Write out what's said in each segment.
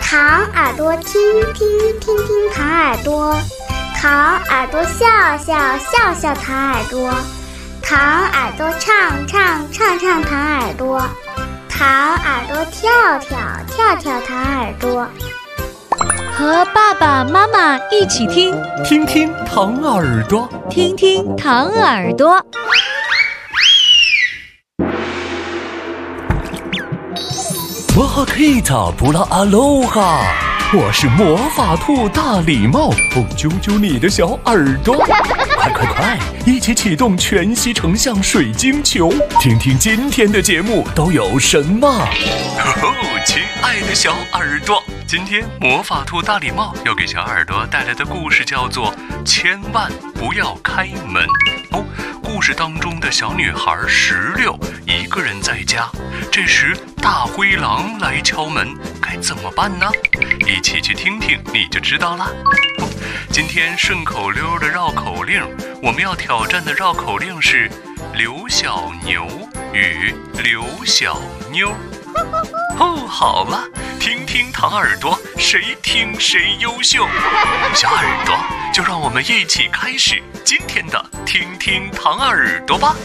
糖耳朵听听听听糖耳朵，糖耳朵笑笑笑笑糖耳朵，糖耳朵唱唱唱唱糖耳朵，糖耳朵跳跳跳跳糖耳朵。 和爸爸妈妈一起听， 听听糖耳朵， 听听糖耳朵。 摩哈克塔布拉阿罗哈，我是魔法兔大礼帽，揪揪你的小耳朵，快快快，一起启动全息成像水晶球，听听今天的节目都有什么。亲爱的小耳朵，今天魔法兔大礼帽要给小耳朵带来的故事叫做千万不要开门。故事当中的小女孩16一个人在家，这时大灰狼来敲门，该怎么办呢？一起去听听你就知道了。今天顺口溜的绕口令，我们要挑战的绕口令是刘小牛与刘小妞。好了，听听糖耳朵，谁听谁优秀。小耳朵，就让我们一起开始今天的听听糖耳朵吧。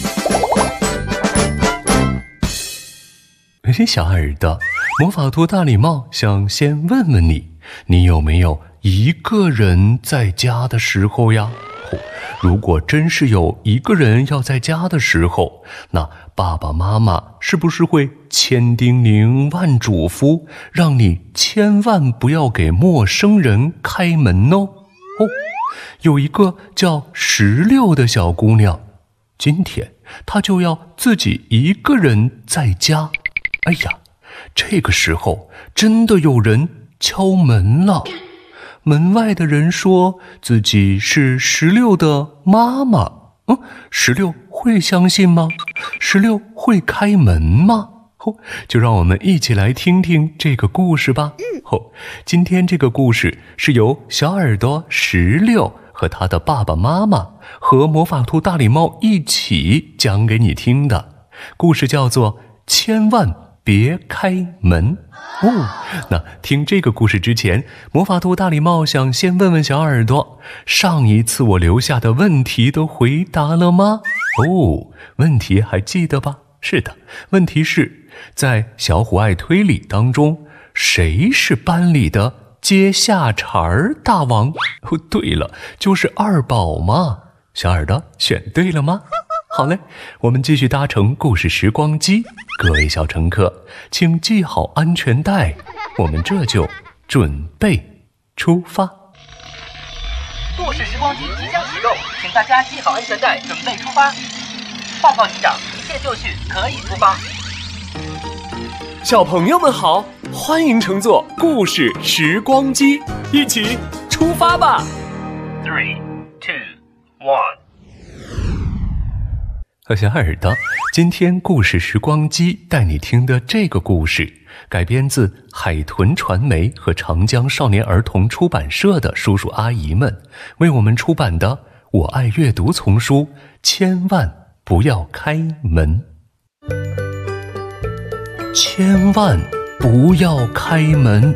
小耳朵，魔法兔大礼帽想先问问你，你有没有一个人在家的时候呀？如果真是有一个人要在家的时候，那爸爸妈妈是不是会千叮咛万嘱咐，让你千万不要给陌生人开门呢？有一个叫16的小姑娘，今天她就要自己一个人在家。哎呀，这个时候真的有人敲门了。门外的人说自己是16的妈妈。16会相信吗？16会开门吗？就让我们一起来听听这个故事吧。今天这个故事是由小耳朵16和他的爸爸妈妈和魔法兔大礼帽一起讲给你听的。故事叫做千万别开门。那听这个故事之前，魔法兔大礼帽想先问问小耳朵，上一次我留下的问题都回答了吗？问题还记得吧？是的，问题是在小虎爱推理当中，谁是班里的接下茬大王？对了，就是二宝嘛。小耳朵选对了吗？好嘞，我们继续搭乘故事时光机，各位小乘客，请系好安全带，我们这就准备出发。 故事时光机即将启动，请大家系好安全带，准备出发。报告机长，一切就绪，可以出发。 小朋友们好，欢迎乘坐故事时光机，一起出发吧。 3、2、1。 小耳朵，今天故事时光机带你听的这个故事改编自海豚传媒和长江少年儿童出版社的叔叔阿姨们为我们出版的我爱阅读丛书千万不要开门。千万不要开门。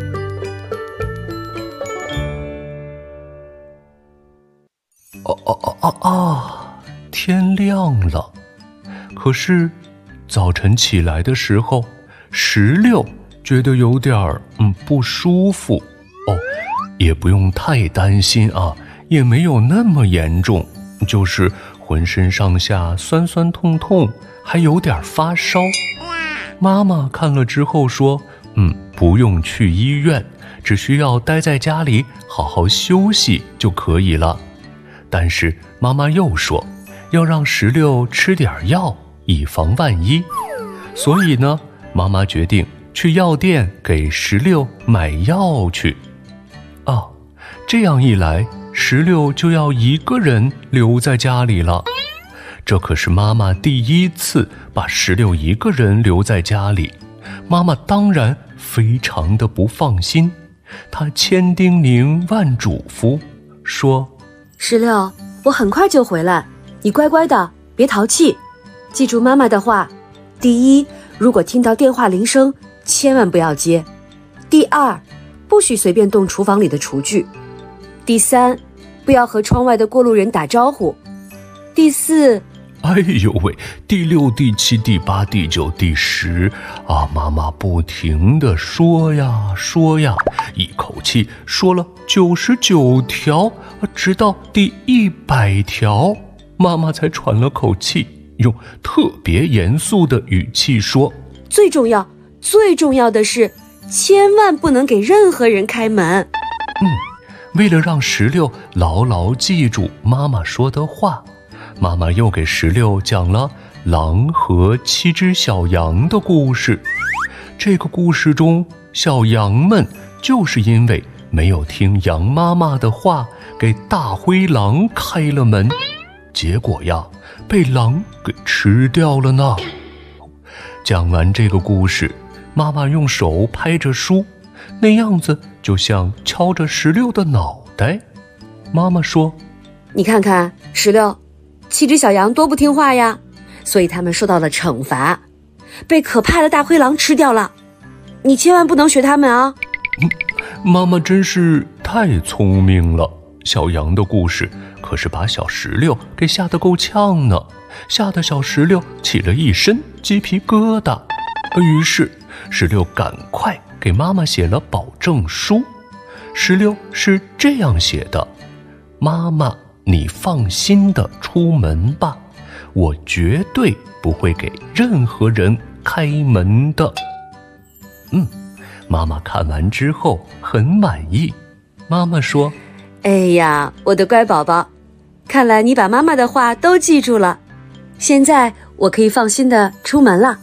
天亮了。可是早晨起来的时候，16觉得有点不舒服。也不用太担心啊，也没有那么严重，就是浑身上下酸酸痛痛，还有点发烧。妈妈看了之后说不用去医院，只需要待在家里好好休息就可以了。但是妈妈又说要让16吃点药，以防万一。所以呢，妈妈决定去药店给16买药去。这样一来，16就要一个人留在家里了。这可是妈妈第一次把16一个人留在家里，妈妈当然非常的不放心。她千叮咛万嘱咐说 ：16，我很快就回来，你乖乖的，别淘气。记住妈妈的话，第一，如果听到电话铃声，千万不要接。 第2，不许随便动厨房里的厨具。第3，不要和窗外的过路人打招呼。第4， 哎呦喂，第6、第7、第8、第9、第10啊！妈妈不停地说呀说呀，一口气说了99条，直到第100条，妈妈才喘了口气，用特别严肃的语气说： 最重要的是，千万不能给任何人开门。 为了让16牢牢记住妈妈说的话，妈妈又给16讲了狼和7只小羊的故事。这个故事中，小羊们就是因为没有听羊妈妈的话，给大灰狼开了门，结果呀，被狼给吃掉了呢。讲完这个故事，妈妈用手拍着书，那样子就像敲着16的脑袋。妈妈说： 你看看16，7只小羊多不听话呀，所以他们受到了惩罚，被可怕的大灰狼吃掉了。你千万不能学他们啊！ 妈妈真是太聪明了，小羊的故事可是把小16给吓得够呛呢，吓得小16起了一身鸡皮疙瘩。于是16赶快给妈妈写了保证书。16是这样写的：妈妈，你放心地出门吧，我绝对不会给任何人开门的。妈妈看完之后很满意。妈妈说： 哎呀，我的乖宝宝，看来你把妈妈的话都记住了，现在我可以放心地出门了。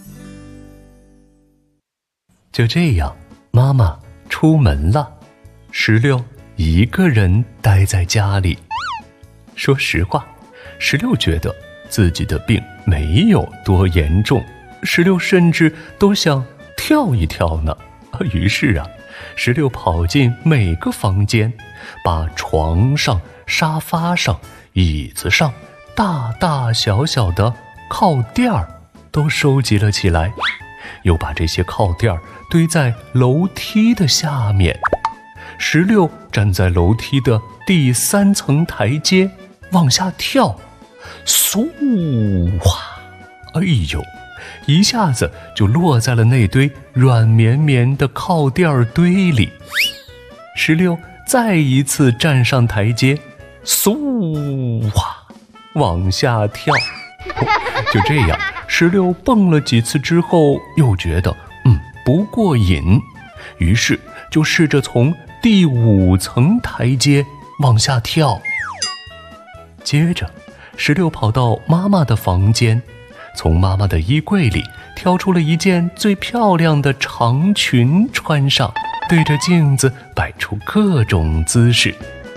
就这样，妈妈出门了，16一个人待在家里。说实话，16觉得自己的病没有多严重，16甚至都想跳一跳呢。于是啊，16跑进每个房间，把床上、沙发上、椅子上大大小小的靠垫儿都收集了起来，又把这些靠垫儿堆在楼梯的下面。16站在楼梯的第3层台阶往下跳，嗖哗，哎呦，一下子就落在了那堆软绵绵的靠垫堆里。16再一次站上台阶，嗖哗，往下跳。就这样，16蹦了几次之后，又觉得不过瘾，于是就试着从第5层台阶往下跳。接着16跑到妈妈的房间，从妈妈的衣柜里挑出了一件最漂亮的长裙穿上，对着镜子摆出各种姿势。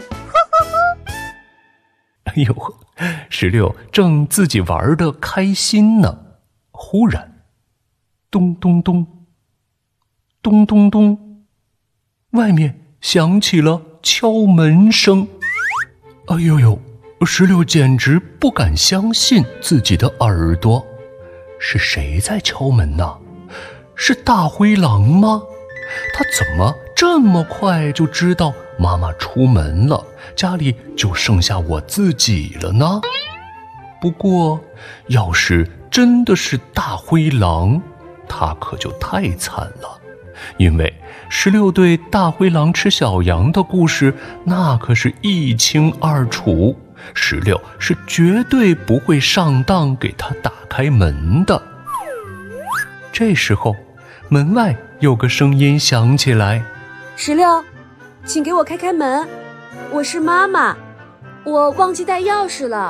哎呦，16正自己玩得开心呢，忽然咚咚咚咚咚咚，外面响起了敲门声。哎呦呦，16简直不敢相信自己的耳朵。是谁在敲门呢？是大灰狼吗？他怎么这么快就知道妈妈出门了，家里就剩下我自己了呢？不过要是真的是大灰狼，他可就太惨了，因为16对大灰狼吃小羊的故事那可是一清二楚，16是绝对不会上当给他打开门的。这时候门外有个声音响起来 ：16，请给我开开门，我是妈妈，我忘记带钥匙了。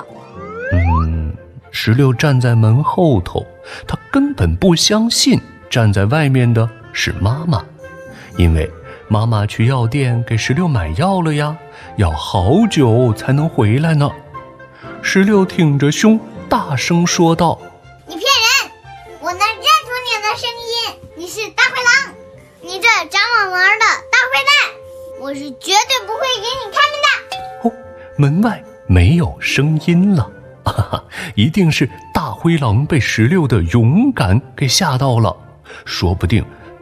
16站在门后头，他根本不相信站在外面的是妈妈，因为妈妈去药店给16买药了呀，要好久才能回来呢。16挺着胸大声说道： 你骗人，我能认出你的声音，你是大灰狼，你这长网毛的大坏蛋，我是绝对不会给你开门的。 门外没有声音了，一定是大灰狼被16的勇敢给吓到了，说不定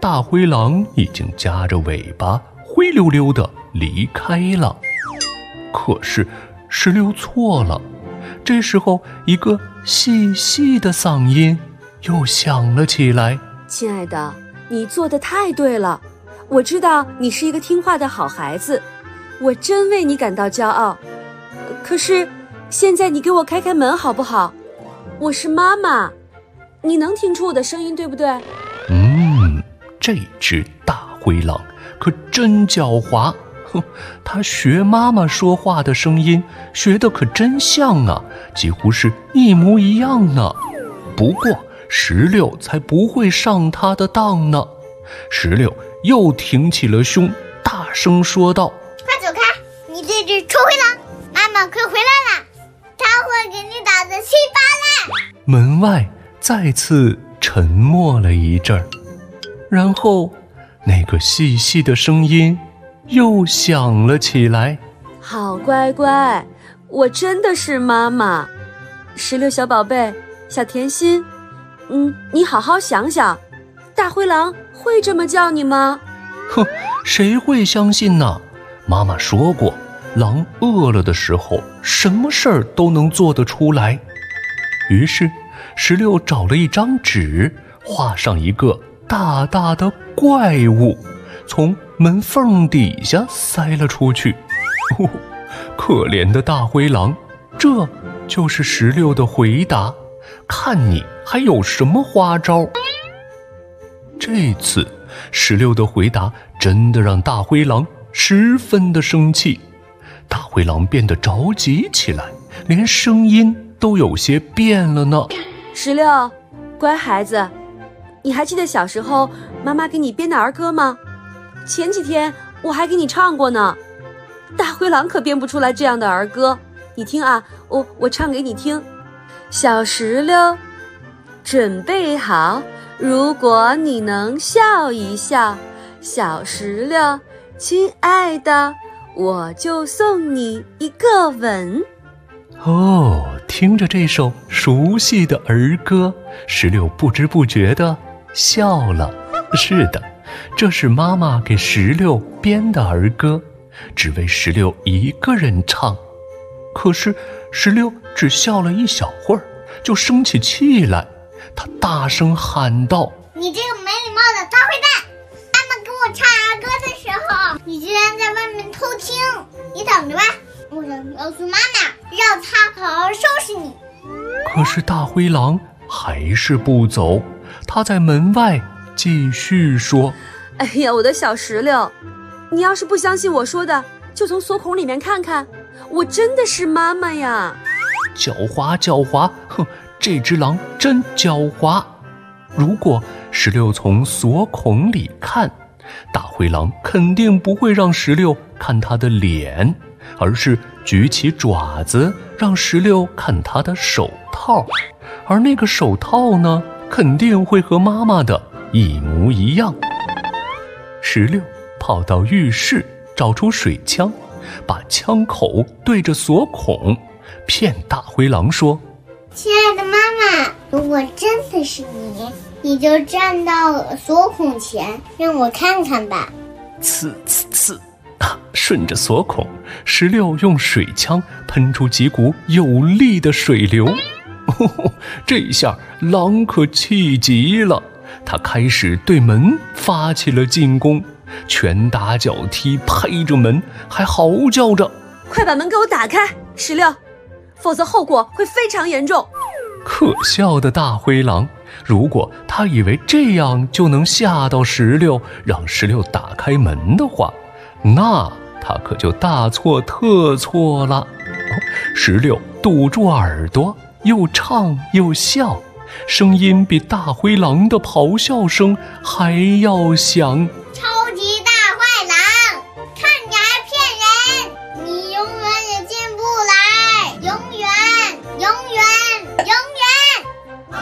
大灰狼已经夹着尾巴灰溜溜地离开了。可是石榴错了，这时候一个细细的嗓音又响了起来： 亲爱的，你做得太对了，我知道你是一个听话的好孩子，我真为你感到骄傲。可是现在你给我开开门好不好？我是妈妈，你能听出我的声音对不对？ 这只大灰狼可真狡猾，它学妈妈说话的声音学得可真像啊，几乎是一模一样呢。不过石榴才不会上它的当呢。石榴又挺起了胸，大声说道： 快走开，你这只臭灰狼，妈妈快回来了，她会给你打得稀巴烂。 门外再次沉默了一阵儿，然后那个细细的声音又响了起来： 好乖乖，我真的是妈妈。石榴小宝贝，小甜心，你好好想想，大灰狼会这么叫你吗？ 谁会相信呢？妈妈说过，狼饿了的时候什么事儿都能做得出来。于是石榴找了一张纸，画上一个大大的怪物，从门缝底下塞了出去。可怜的大灰狼，这就是石榴的回答，看你还有什么花招。这次石榴的回答真的让大灰狼十分的生气，大灰狼变得着急起来，连声音都有些变了呢。 石榴，乖孩子，你还记得小时候妈妈给你编的儿歌吗？前几天我还给你唱过呢。大灰狼可编不出来这样的儿歌，你听啊，我唱给你听。小石榴，准备好，如果你能笑一笑，小石榴，亲爱的，我就送你一个吻。 听着这首熟悉的儿歌，石榴不知不觉地笑了。是的，这是妈妈给石榴编的儿歌，只为石榴一个人唱。可是石榴只笑了一小会儿，就生起气来，他大声喊道： 你这个没礼貌的大灰蛋，妈妈给我唱儿歌的时候，你居然在外面偷听，你等着吧，我想告诉妈妈，让她好好收拾你。 可是大灰狼还是不走，他在门外继续说： 哎呀，我的小石榴，你要是不相信我说的，就从锁孔里面看看，我真的是妈妈呀。 狡猾狡猾，这只狼真狡猾。如果石榴从锁孔里看，大灰狼肯定不会让石榴看他的脸，而是举起爪子让石榴看他的手套，而那个手套呢，肯定会和妈妈的一模一样。石榴跑到浴室，找出水枪，把枪口对着锁孔，骗大灰狼说： 亲爱的妈妈，如果真的是你就站到锁孔前，让我看看吧。 呲呲呲，顺着锁孔，石榴用水枪喷出几股有力的水流。这下狼可气极了，他开始对门发起了进攻，拳打脚踢，拍着门，还嚎叫着： 快把门给我打开，石榴，否则后果会非常严重。 可笑的大灰狼，如果他以为这样就能吓到石榴，让石榴打开门的话，那他可就大错特错了。石榴堵住耳朵，又唱又笑，声音比大灰狼的咆哮声还要响。 超级大坏狼，看你还骗人，你永远也进不来，永远永远永远。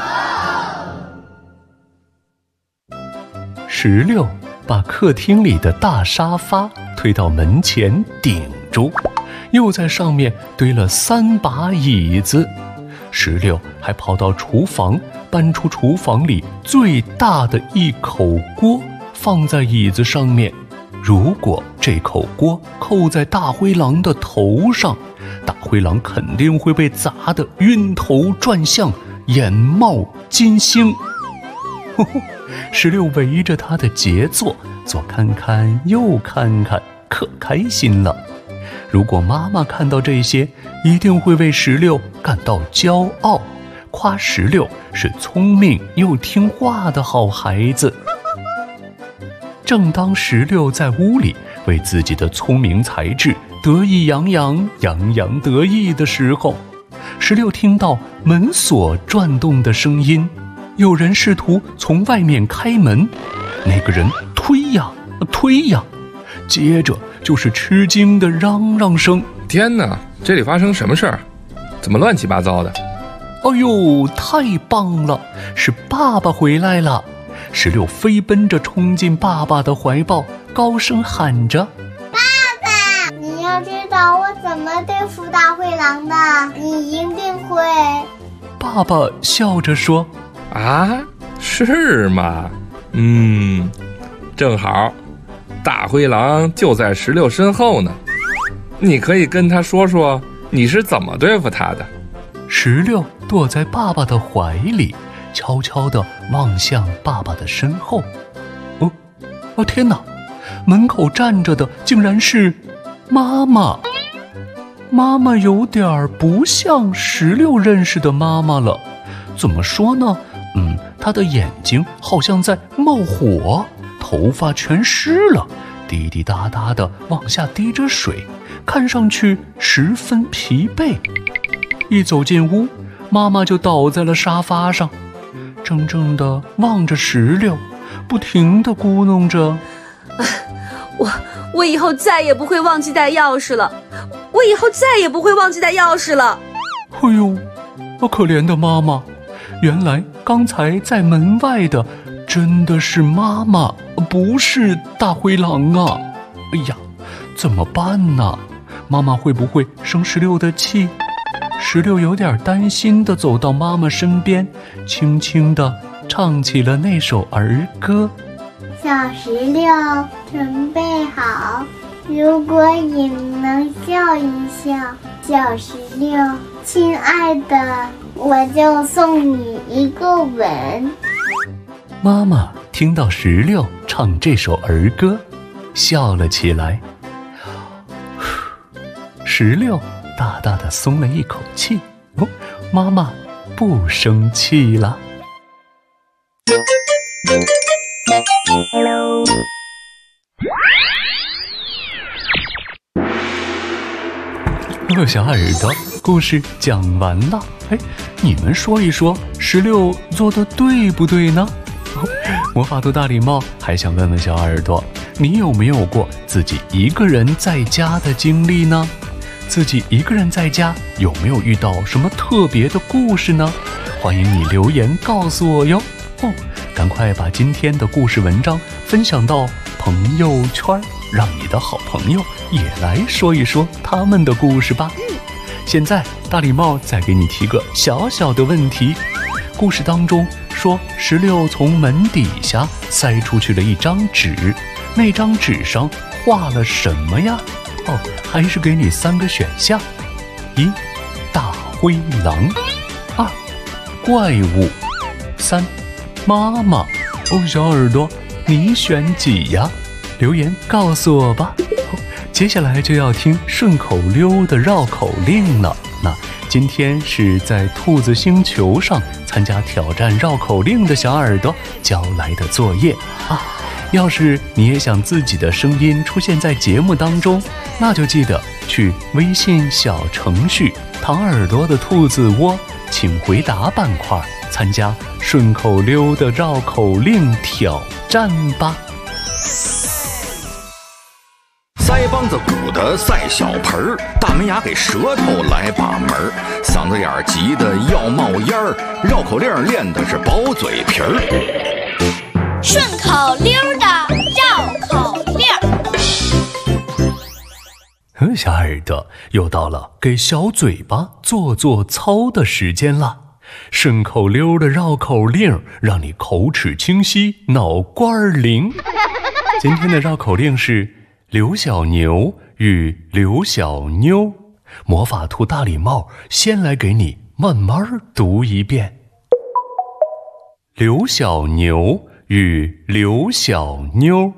石榴把客厅里的大沙发推到门前顶住，又在上面堆了3把椅子。石榴还跑到厨房，搬出厨房里最大的一口锅， 放在椅子上面。如果这口锅扣在大灰狼的头上，大灰狼肯定会被砸得晕头转向，眼冒金星。石榴围着他的杰作左看看右看看，可开心了。如果妈妈看到这些，一定会为石榴感到骄傲，夸石榴是聪明又听话的好孩子。正当石榴在屋里为自己的聪明才智得意洋洋、洋洋得意的时候，石榴听到门锁转动的声音，有人试图从外面开门，那个人推呀推呀，接着就是吃惊的嚷嚷声： 天哪，这里发生什么事儿？怎么乱七八糟的？ 哎呦，太棒了，是爸爸回来了！石榴飞奔着冲进爸爸的怀抱，高声喊着： 爸爸，你要知道我怎么对付大灰狼的，你一定会。 爸爸笑着说： 啊，是吗？正好，大灰狼就在石榴身后呢，你可以跟他说说你是怎么对付他的。 石榴躲在爸爸的怀里，悄悄地望向爸爸的身后。天哪，门口站着的竟然是妈妈。妈妈有点不像石榴认识的妈妈了。怎么说呢？她的眼睛好像在冒火，头发全湿了，滴滴答答地往下滴着水，看上去十分疲惫。一走进屋，妈妈就倒在了沙发上，怔怔地望着石榴，不停地咕哝着： 我以后再也不会忘记带钥匙了，我以后再也不会忘记带钥匙了。 哎呦，可怜的妈妈，原来刚才在门外的真的是妈妈，不是大灰狼啊！哎呀，怎么办呢？妈妈会不会生石榴的气？石榴有点担心地走到妈妈身边，轻轻地唱起了那首儿歌： 小石榴，准备好，如果你能笑一笑，小石榴，亲爱的，我就送你一个吻。 妈妈听到石榴唱这首儿歌，笑了起来。石榴大大的松了一口气，妈妈不生气了。小耳朵，故事讲完了。你们说一说，石榴做的对不对呢？魔法兔大礼帽还想问问小耳朵，你有没有过自己一个人在家的经历呢？自己一个人在家有没有遇到什么特别的故事呢？欢迎你留言告诉我哟。赶快把今天的故事文章分享到朋友圈，让你的好朋友也来说一说他们的故事吧。现在大礼帽再给你提个小小的问题，故事当中说石榴从门底下塞出去了一张纸，那张纸上画了什么呀？还是给你3个选项： 1. 大灰狼， 2. 怪物， 3. 妈妈。小耳朵，你选几呀？留言告诉我吧。接下来就要听顺口溜的绕口令了。那今天是在兔子星球上参加挑战绕口令的小耳朵交来的作业啊。要是你也想自己的声音出现在节目当中，那就记得去微信小程序糖耳朵的兔子窝请回答板块参加顺口溜的绕口令挑战吧。 腮帮子鼓的赛小盆儿，大门牙给舌头来把门儿，嗓子眼儿急得要冒烟儿，绕口令练的是薄嘴皮儿。 顺口溜的绕口令。 小耳朵，又到了给小嘴巴做做操的时间了。顺口溜的绕口令，让你口齿清晰，脑瓜灵。 今天的绕口令是刘小牛与刘小妞。魔法兔大礼帽先来给你慢慢读一遍。刘小牛与刘小妞。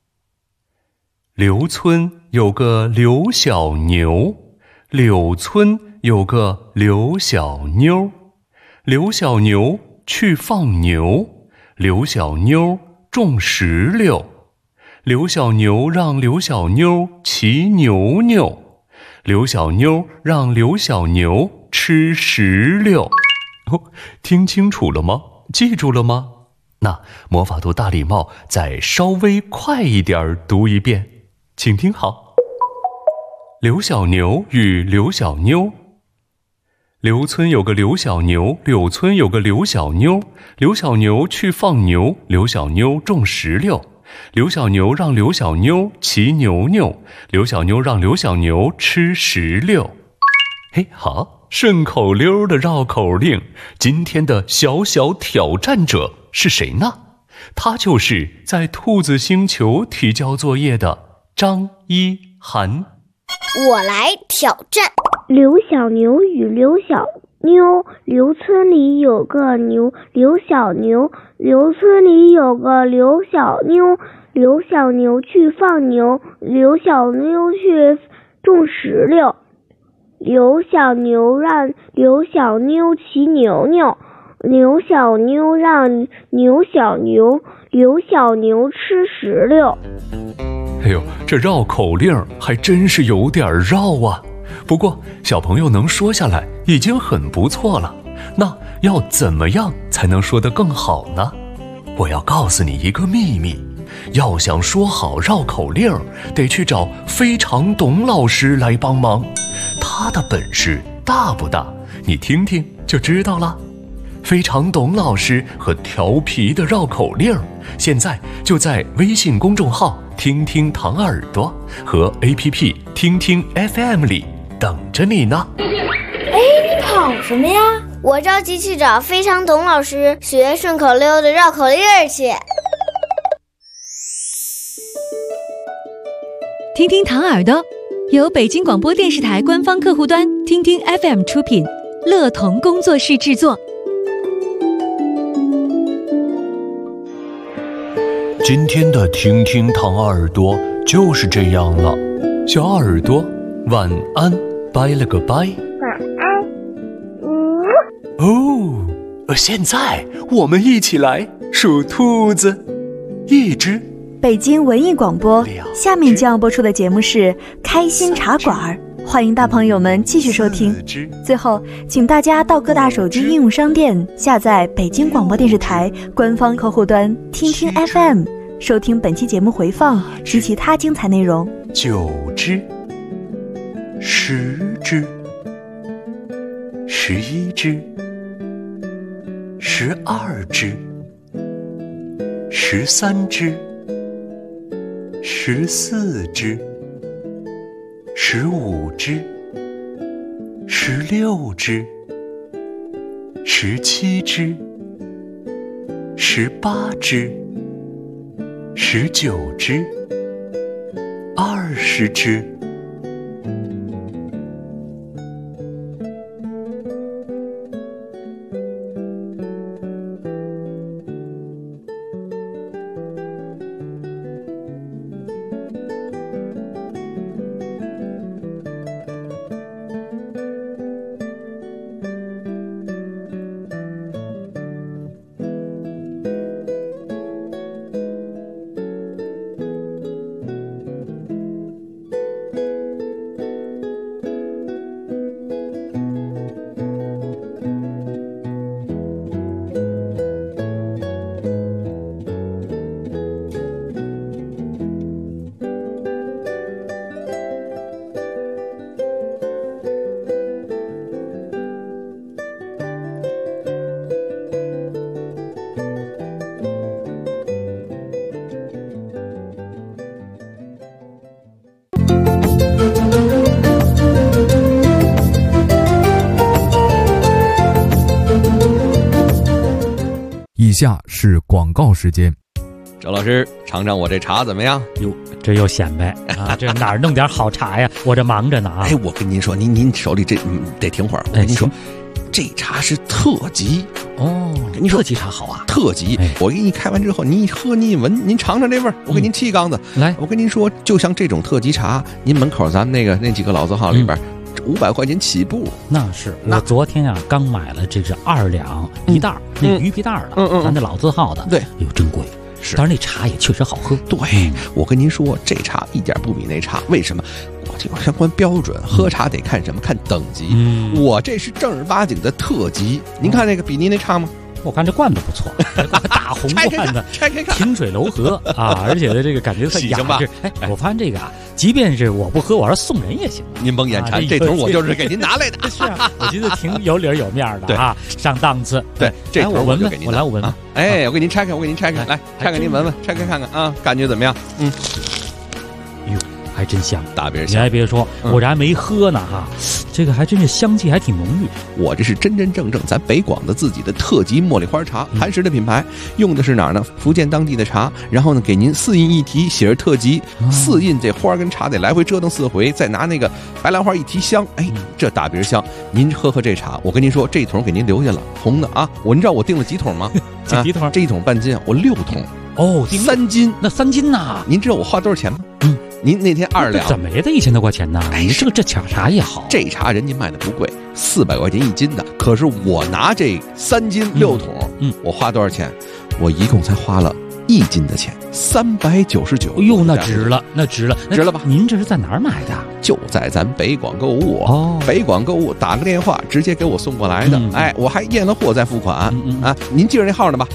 刘村有个刘小牛，柳村有个刘小妞。刘小牛去放牛，刘小妞种石榴。刘小牛让刘小妞骑牛牛，刘小妞让刘小牛吃石榴。听清楚了吗？记住了吗？那魔法兔大礼帽再稍微快一点读一遍，请听好。刘小牛与刘小妞。刘村有个刘小牛，柳村有个刘小妞。刘小牛去放牛，刘小妞种石榴。刘小牛让刘小妞骑牛牛，刘小妞让刘小牛吃石榴。嘿，好，顺口溜的绕口令，今天的小小挑战者是谁呢？他就是在兔子星球提交作业的张一涵。 我来挑战。 刘小牛与刘小妞。刘村里有个刘小牛，刘村里有个刘小妞。刘小牛去放牛，刘小妞去种石榴。刘小牛让刘小妞骑牛牛，刘小妞让刘小牛吃石榴。 哎呦，这绕口令还真是有点绕啊。不过小朋友能说下来已经很不错了，那要怎么样才能说得更好呢？我要告诉你一个秘密，要想说好绕口令，得去找非常董老师来帮忙。他的本事大不大？你听听就知道了。非常董老师和调皮的绕口令，现在就在微信公众号听听糖耳朵和 APP 听听 FM 里等着你呢。 哎，你跑什么呀？我着急去找非常董老师学顺口溜的绕口令去。 听听糖耳朵由北京广播电视台官方客户端听听 FM 出品，乐童工作室制作。 今天的听听糖耳朵就是这样了，小耳朵晚安，拜了个拜。 晚安。 现在我们一起来数兔子。一只。 北京文艺广播，下面将要播出的节目是开心茶馆，欢迎大朋友们继续收听。最后请大家到各大手机应用商店下载北京广播电视台官方客户端听听 FM， 收听本期节目回放及其他精彩内容。 9只10只11只12只13只14只15只16只17只18只19只20只。 以下是广告时间。 周老师，尝尝我这茶怎么样？ 哟，这又显摆啊！这哪儿弄点好茶呀？我这忙着呢啊！ 哎，我跟您说，您手里这得停会儿。我跟您说，这茶是特级哦。 跟您说， 特级茶好啊， 特级。我给你开完之后，您一喝，您一闻，您尝尝这味儿。我给您沏一缸子。 来， 我跟您说，就像这种特级茶，您门口咱们那几个老字号里边。500块钱起步， 那是我昨天啊刚买了，这是2两一袋，那鱼皮袋的，咱那老字号的， 对， 哟真贵，是，但是那茶也确实好喝。 对，我跟您说，这茶一点不比那茶，为什么？我这有相关标准，喝茶得看什么？看等级。我这是正儿八经的特级，您看那个比您那差吗？ 我看这罐子不错，大红罐子， 拆开看， 清水楼河啊，而且的这个感觉很雅致。哎，我发现这个啊，即便是我不喝，我要送人也行。 您甭眼馋，这桶我就是给您拿来的。 是啊，我觉得挺有理有面的啊，上档次。 对，这桶我闻闻， 我来我闻闻。 哎，我给您拆开，来拆开您闻闻，拆开看看啊，感觉怎么样？ 哟，还真香， 大别香。你还别说，我这还没喝呢哈，这个还真是香气还挺浓郁。 我这是真正咱北广的自己的特级茉莉花茶，磐石的品牌，用的是哪儿呢？福建当地的茶，然后呢给您4印一提，写着特级，4印这花跟茶得来回折腾4回，再拿那个白兰花一提香，哎，这大别香。您喝这茶，我跟您说，这一桶给您留下了，红的啊。您知道我订了几桶吗？ 几桶？ 这一桶半斤，我6桶。 哦 ，3斤， 那3斤呐？ 您知道我花多少钱吗？您那天2两， 怎么也得1000多块钱呢？ 哎， 这茶也好， 这茶人家卖的不贵，400块钱1斤的。可是我拿这3斤6桶，我花多少钱？我一共才花了1斤的钱，399。 哎呦，那值了，值了吧？您这是在哪儿买的？ 就在咱北广购物哦，北广购物打个电话直接给我送过来的。哎，我还验了货再付款啊。您记着那号呢吧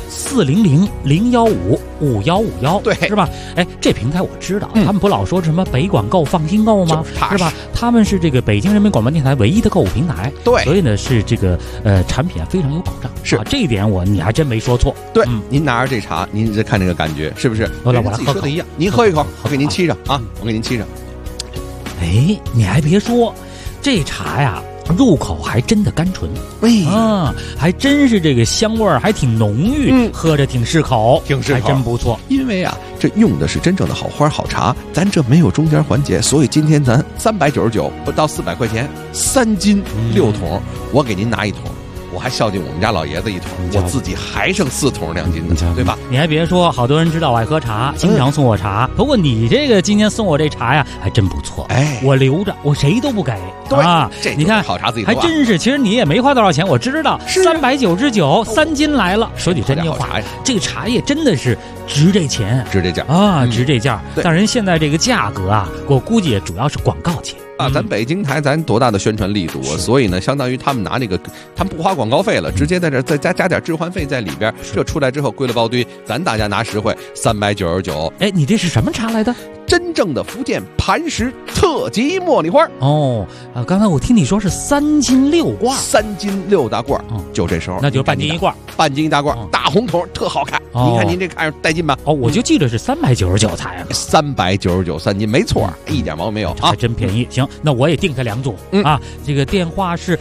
？400-015-5151， 对，是吧？哎，这平台我知道，他们不老说什么北广购放心购吗？是吧？他们是这个北京人民广播电台唯一的购物平台， 对， 所以呢是这个产品非常有保障。 是这一点你还真没说错。 对，您拿着这茶，您再看这个感觉是不是？ 我来自己说的一样，您喝一口，我给您沏上啊，我给您沏上。 哎，你还别说，这茶呀，入口还真的甘醇，还真是这个香味儿还挺浓郁，喝着挺适口，还真不错。 因为啊，这用的是真正的好花好茶，咱这没有中间环节，所以今天咱399不到400块钱，3斤6桶，我给您拿1桶。我还孝敬我们家老爷子1桶，我自己还剩4桶2斤的，对吧？ 你还别说，好多人知道我爱喝茶，经常送我茶。不过你这个今天送我这茶呀，还真不错。哎，我留着，我谁都不给。 对啊， 你看好茶自己还真是。其实你也没花多少钱，我知道，399，3斤来了。说句真话，这个茶叶真的是值这钱， 值这价啊，值这价。但人现在这个价格啊，我估计也主要是广告钱。 咱北京台咱多大的宣传力度啊！所以呢，相当于他们拿那个，他们不花广告费了，直接在这再加点置换费在里边。这出来之后归了包堆，咱大家拿实惠，399。 哎，你这是什么茶来的？ 真正的福建磐石特级茉莉花。 哦，刚才我听你说是3斤6罐 ，3斤6大罐，就这时候， 那就是半斤1罐， 半斤1大罐，大红桶，特好看。您看您这看着带劲吧？ 哦，我就记得是399才啊 ，399 3斤，没错，一点毛病没有啊， 还真便宜。行，那我也定下2组啊，这个电话是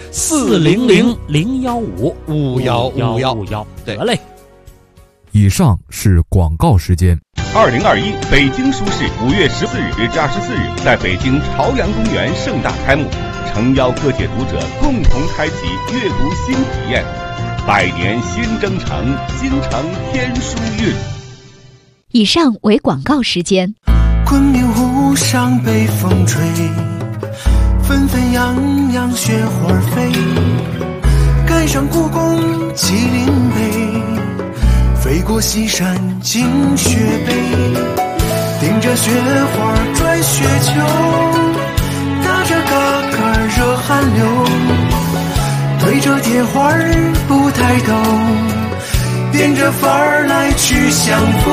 400-015-5151，得嘞。 以上是广告时间。 2021北京书市5月14日至24日在北京朝阳公园盛大开幕，诚邀各界读者共同开启阅读新体验。百年新征程，新承天书韵。 以上为广告时间。 昆明湖上北风吹，纷纷扬扬雪花飞，赶上故宫麒麟碑，飞过西山进雪碑，顶着雪花转雪球，打着嘎嘎热汗流，对着铁花不抬头，变着法儿来去相逢。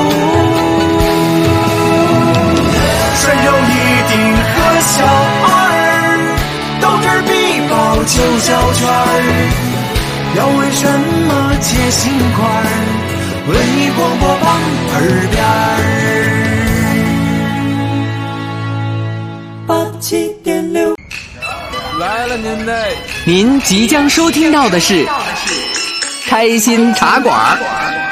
顺手一顶和小二，斗智必报9小圈儿，要问什么切心块儿，文艺广播榜耳边87.6。 来了您即将收听到的是开心茶馆。